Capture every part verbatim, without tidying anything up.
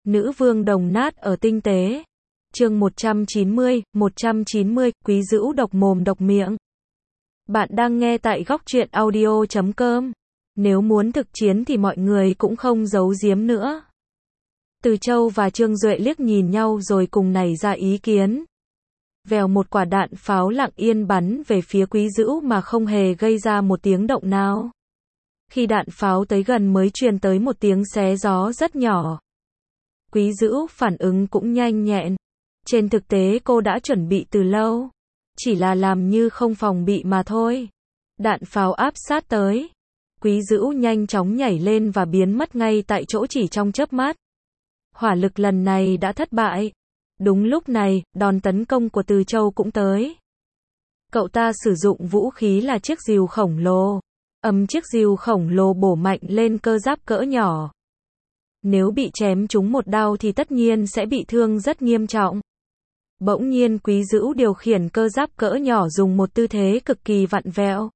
Nữ vương đồng nát ở tinh tế. Chương một trăm chín mươi, một trăm chín mươi, Quý Dữu độc mồm độc miệng. Bạn đang nghe tại góc truyện audio chấm com. Nếu muốn thực chiến thì mọi người cũng không giấu giếm nữa. Từ Châu và Trương Duệ liếc nhìn nhau rồi cùng nảy ra ý kiến. Vèo, một quả đạn pháo lặng yên bắn về phía Quý Dữu mà không hề gây ra một tiếng động nào. Khi đạn pháo tới gần mới truyền tới một tiếng xé gió rất nhỏ. Quý Dữu phản ứng cũng nhanh nhẹn. Trên thực tế cô đã chuẩn bị từ lâu. Chỉ là làm như không phòng bị mà thôi. Đạn pháo áp sát tới. Quý Dữu nhanh chóng nhảy lên và biến mất ngay tại chỗ chỉ trong chớp mắt. Hỏa lực lần này đã thất bại. Đúng lúc này, đòn tấn công của Từ Châu cũng tới. Cậu ta sử dụng vũ khí là chiếc rìu khổng lồ. Ầm, chiếc rìu khổng lồ bổ mạnh lên cơ giáp cỡ nhỏ. Nếu bị chém trúng một đao thì tất nhiên sẽ bị thương rất nghiêm trọng. Bỗng nhiên Quý Dữu điều khiển cơ giáp cỡ nhỏ dùng một tư thế cực kỳ vặn vẹo.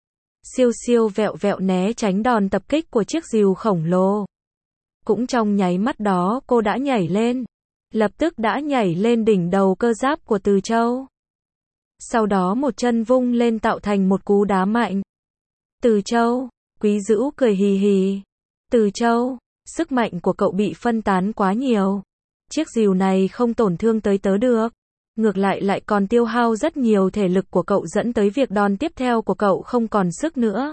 Siêu siêu vẹo vẹo né tránh đòn tập kích của chiếc rìu khổng lồ. Cũng trong nháy mắt đó cô đã nhảy lên. Lập tức đã nhảy lên đỉnh đầu cơ giáp của Từ Châu. Sau đó một chân vung lên tạo thành một cú đá mạnh. Từ Châu, Quý Dữu cười hì hì. Từ Châu, sức mạnh của cậu bị phân tán quá nhiều. Chiếc rìu này không tổn thương tới tớ được. Ngược lại lại còn tiêu hao rất nhiều thể lực của cậu dẫn tới việc đòn tiếp theo của cậu không còn sức nữa.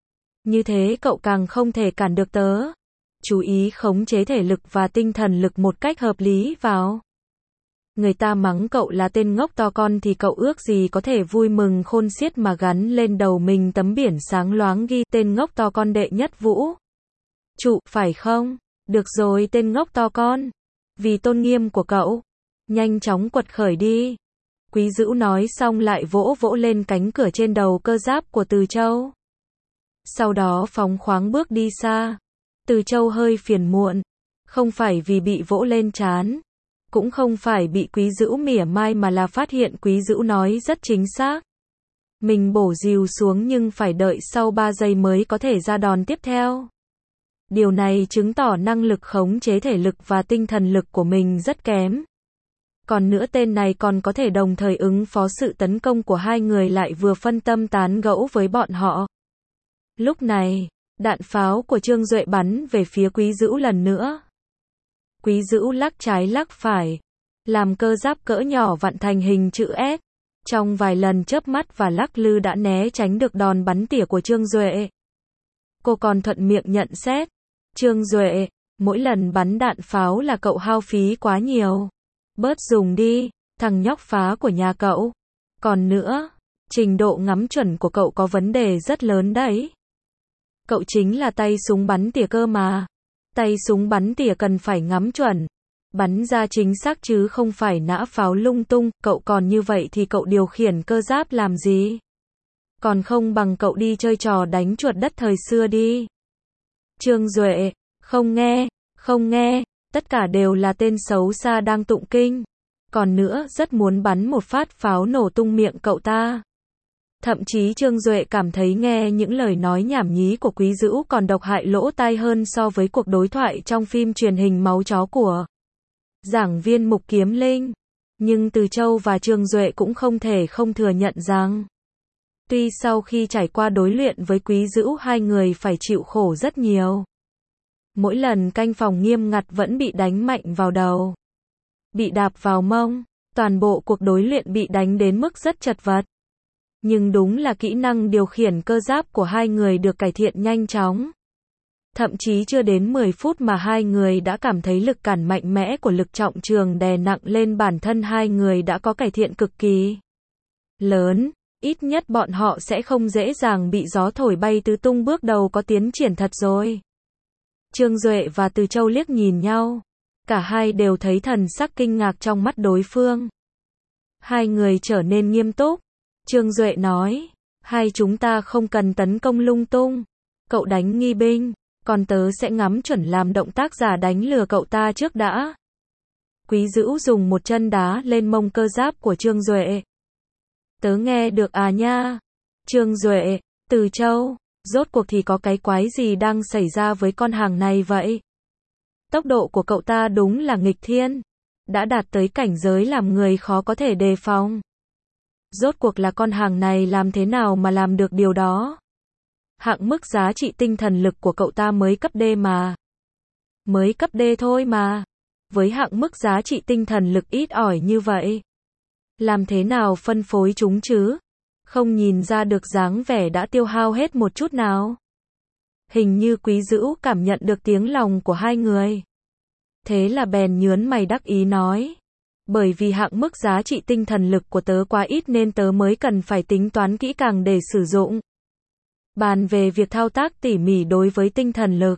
Như thế cậu càng không thể cản được tớ. Chú ý khống chế thể lực và tinh thần lực một cách hợp lý vào. Người ta mắng cậu là tên ngốc to con thì cậu ước gì có thể vui mừng khôn xiết mà gắn lên đầu mình tấm biển sáng loáng ghi tên ngốc to con đệ nhất vũ trụ, phải không? Được rồi tên ngốc to con. Vì tôn nghiêm của cậu, nhanh chóng quật khởi đi. Quý Dữu nói xong lại vỗ vỗ lên cánh cửa trên đầu cơ giáp của Từ Châu. Sau đó phóng khoáng bước đi xa. Từ Châu hơi phiền muộn. Không phải vì bị vỗ lên trán. Cũng không phải bị Quý Dữu mỉa mai mà là phát hiện Quý Dữu nói rất chính xác. Mình bổ rìu xuống nhưng phải đợi sau ba giây mới có thể ra đòn tiếp theo. Điều này chứng tỏ năng lực khống chế thể lực và tinh thần lực của mình rất kém. Còn nữa tên này còn có thể đồng thời ứng phó sự tấn công của hai người lại vừa phân tâm tán gẫu với bọn họ. Lúc này, đạn pháo của Trương Duệ bắn về phía Quý Dữu lần nữa. Quý Dữu lắc trái lắc phải, làm cơ giáp cỡ nhỏ vặn thành hình chữ S. Trong vài lần chớp mắt và lắc lư đã né tránh được đòn bắn tỉa của Trương Duệ. Cô còn thuận miệng nhận xét. Trương Duệ, mỗi lần bắn đạn pháo là cậu hao phí quá nhiều. Bớt dùng đi, thằng nhóc phá của nhà cậu. Còn nữa, trình độ ngắm chuẩn của cậu có vấn đề rất lớn đấy. Cậu chính là tay súng bắn tỉa cơ mà. Tay súng bắn tỉa cần phải ngắm chuẩn. Bắn ra chính xác chứ không phải nã pháo lung tung. Cậu còn như vậy thì cậu điều khiển cơ giáp làm gì? Còn không bằng cậu đi chơi trò đánh chuột đất thời xưa đi. Trương Duệ, không nghe, không nghe, tất cả đều là tên xấu xa đang tụng kinh. Còn nữa, rất muốn bắn một phát pháo nổ tung miệng cậu ta. Thậm chí Trương Duệ cảm thấy nghe những lời nói nhảm nhí của Quý Dữu còn độc hại lỗ tai hơn so với cuộc đối thoại trong phim truyền hình Máu Chó của giảng viên Mục Kiếm Linh. Nhưng Từ Châu và Trương Duệ cũng không thể không thừa nhận rằng tuy sau khi trải qua đối luyện với Quý Dữu hai người phải chịu khổ rất nhiều. Mỗi lần canh phòng nghiêm ngặt vẫn bị đánh mạnh vào đầu. Bị đạp vào mông. Toàn bộ cuộc đối luyện bị đánh đến mức rất chật vật. Nhưng đúng là kỹ năng điều khiển cơ giáp của hai người được cải thiện nhanh chóng. Thậm chí chưa đến mười phút mà hai người đã cảm thấy lực cản mạnh mẽ của lực trọng trường đè nặng lên bản thân hai người đã có cải thiện cực kỳ lớn. Ít nhất bọn họ sẽ không dễ dàng bị gió thổi bay tứ tung, bước đầu có tiến triển thật rồi. Trương Duệ và Từ Châu liếc nhìn nhau. Cả hai đều thấy thần sắc kinh ngạc trong mắt đối phương. Hai người trở nên nghiêm túc. Trương Duệ nói, hai chúng ta không cần tấn công lung tung. Cậu đánh nghi binh, còn tớ sẽ ngắm chuẩn làm động tác giả đánh lừa cậu ta trước đã. Quý Dữu dùng một chân đá lên mông cơ giáp của Trương Duệ. Tớ nghe được à nha. Trương Duệ, Từ Châu, rốt cuộc thì có cái quái gì đang xảy ra với con hàng này vậy? Tốc độ của cậu ta đúng là nghịch thiên, đã đạt tới cảnh giới làm người khó có thể đề phòng. Rốt cuộc là con hàng này làm thế nào mà làm được điều đó? Hạn mức giá trị tinh thần lực của cậu ta mới cấp D mà. Mới cấp D thôi mà. Với hạn mức giá trị tinh thần lực ít ỏi như vậy, làm thế nào phân phối chúng chứ? Không nhìn ra được dáng vẻ đã tiêu hao hết một chút nào. Hình như Quý Dữu cảm nhận được tiếng lòng của hai người. Thế là bèn nhớn mày đắc ý nói. Bởi vì hạn mức giá trị tinh thần lực của tớ quá ít nên tớ mới cần phải tính toán kỹ càng để sử dụng. Bàn về việc thao tác tỉ mỉ đối với tinh thần lực.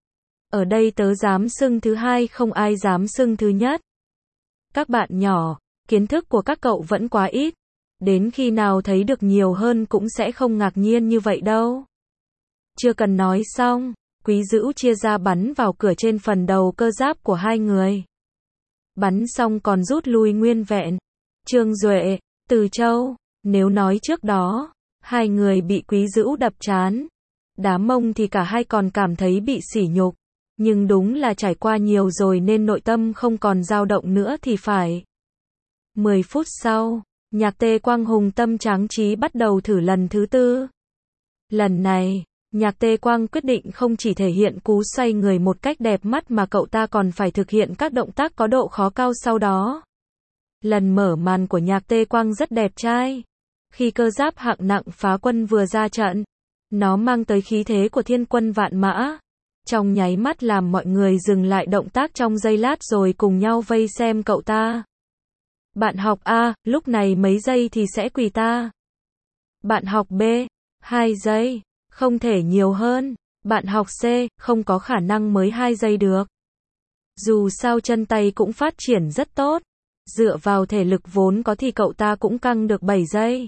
Ở đây tớ dám xưng thứ hai, không ai dám xưng thứ nhất. Các bạn nhỏ, kiến thức của các cậu vẫn quá ít. Đến khi nào thấy được nhiều hơn cũng sẽ không ngạc nhiên như vậy đâu. Chưa cần nói xong, Quý Dữu chia ra bắn vào cửa trên phần đầu cơ giáp của hai người. Bắn xong còn rút lui nguyên vẹn. Trương Duệ, Từ Châu, nếu nói trước đó, hai người bị Quý Dữu đập trán, đá mông thì cả hai còn cảm thấy bị sỉ nhục. Nhưng đúng là trải qua nhiều rồi nên nội tâm không còn dao động nữa thì phải. Mười phút sau, Nhạc Tê Quang hùng tâm tráng trí bắt đầu thử lần thứ tư. Lần này, Nhạc Tê Quang quyết định không chỉ thể hiện cú xoay người một cách đẹp mắt mà cậu ta còn phải thực hiện các động tác có độ khó cao sau đó. Lần mở màn của Nhạc Tê Quang rất đẹp trai. Khi cơ giáp hạng nặng phá quân vừa ra trận, nó mang tới khí thế của thiên quân vạn mã. Trong nháy mắt làm mọi người dừng lại động tác trong giây lát rồi cùng nhau vây xem cậu ta. Bạn học A, lúc này mấy giây thì sẽ quỳ ta. Bạn học B, hai giây, không thể nhiều hơn. Bạn học C, không có khả năng mới hai giây được. Dù sao chân tay cũng phát triển rất tốt. Dựa vào thể lực vốn có thì cậu ta cũng căng được bảy giây.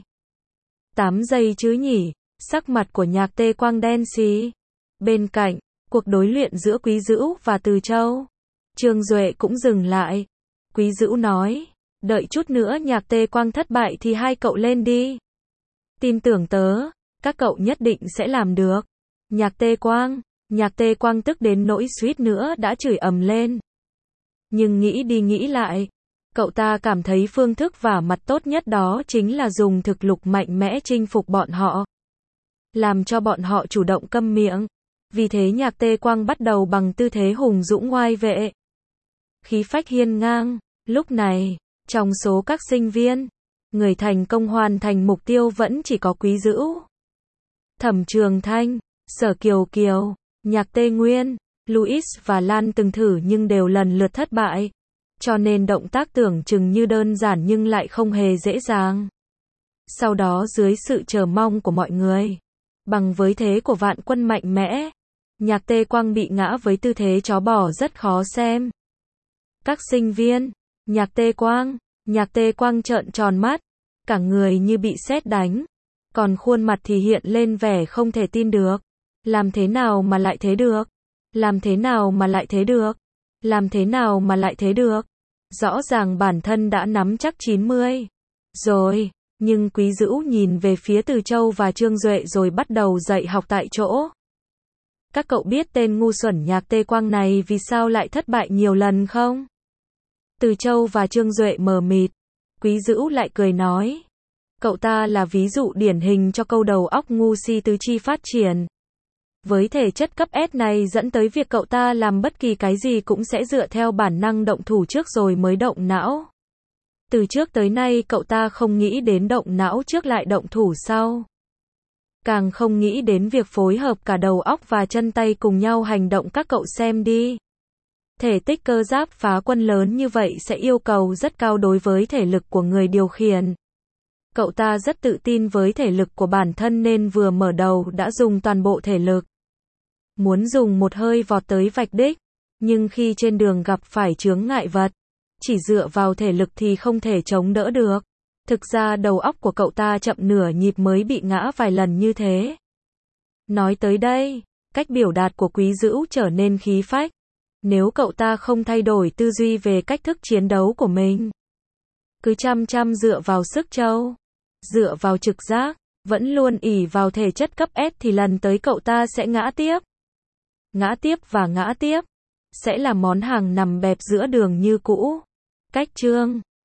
tám giây chứ nhỉ? Sắc mặt của Nhạc Tê Quang đen xì. Bên cạnh, cuộc đối luyện giữa Quý Dữu và Từ Châu, Trương Duệ cũng dừng lại. Quý Dữu nói, đợi chút nữa Nhạc Tê Quang thất bại thì hai cậu lên đi. Tin tưởng tớ, các cậu nhất định sẽ làm được. Nhạc Tê Quang, Nhạc Tê Quang tức đến nỗi suýt nữa đã chửi ầm lên. Nhưng nghĩ đi nghĩ lại, cậu ta cảm thấy phương thức vả mặt tốt nhất đó chính là dùng thực lực mạnh mẽ chinh phục bọn họ. Làm cho bọn họ chủ động câm miệng. Vì thế Nhạc Tê Quang bắt đầu bằng tư thế hùng dũng ngoai vệ. Khí phách hiên ngang. Lúc này, trong số các sinh viên, người thành công hoàn thành mục tiêu vẫn chỉ có Quý Dữu, Thẩm Trường Thanh, Sở Kiều Kiều, Nhạc Tê Nguyên, Louis và Lan từng thử nhưng đều lần lượt thất bại. Cho nên động tác tưởng chừng như đơn giản nhưng lại không hề dễ dàng. Sau đó dưới sự chờ mong của mọi người, bằng với thế của vạn quân mạnh mẽ, Nhạc Tê Quang bị ngã với tư thế chó bò rất khó xem. Các sinh viên, Nhạc Tê Quang, Nhạc Tê Quang trợn tròn mắt, cả người như bị sét đánh, còn khuôn mặt thì hiện lên vẻ không thể tin được. Làm thế nào mà lại thế được? Làm thế nào mà lại thế được? Làm thế nào mà lại thế được? Rõ ràng bản thân đã nắm chắc chín mươi rồi, nhưng Quý Dữu nhìn về phía Từ Châu và Trương Duệ rồi bắt đầu dạy học tại chỗ. Các cậu biết tên ngu xuẩn Nhạc Tê Quang này vì sao lại thất bại nhiều lần không? Từ Châu và Trương Duệ mờ mịt. Quý Dữu lại cười nói. Cậu ta là ví dụ điển hình cho câu đầu óc ngu si tứ chi phát triển. Với thể chất cấp S này dẫn tới việc cậu ta làm bất kỳ cái gì cũng sẽ dựa theo bản năng động thủ trước rồi mới động não. Từ trước tới nay cậu ta không nghĩ đến động não trước lại động thủ sau. Càng không nghĩ đến việc phối hợp cả đầu óc và chân tay cùng nhau hành động. Các cậu xem đi. Thể tích cơ giáp phá quân lớn như vậy sẽ yêu cầu rất cao đối với thể lực của người điều khiển. Cậu ta rất tự tin với thể lực của bản thân nên vừa mở đầu đã dùng toàn bộ thể lực. Muốn dùng một hơi vọt tới vạch đích, nhưng khi trên đường gặp phải chướng ngại vật, chỉ dựa vào thể lực thì không thể chống đỡ được. Thực ra đầu óc của cậu ta chậm nửa nhịp mới bị ngã vài lần như thế. Nói tới đây, cách biểu đạt của Quý Dữu trở nên khí phách. Nếu cậu ta không thay đổi tư duy về cách thức chiến đấu của mình, cứ chăm chăm dựa vào sức trâu, dựa vào trực giác, vẫn luôn ỷ vào thể chất cấp S thì lần tới cậu ta sẽ ngã tiếp. Ngã tiếp và ngã tiếp. sẽ là món hàng nằm bẹp giữa đường như cũ. Cách chương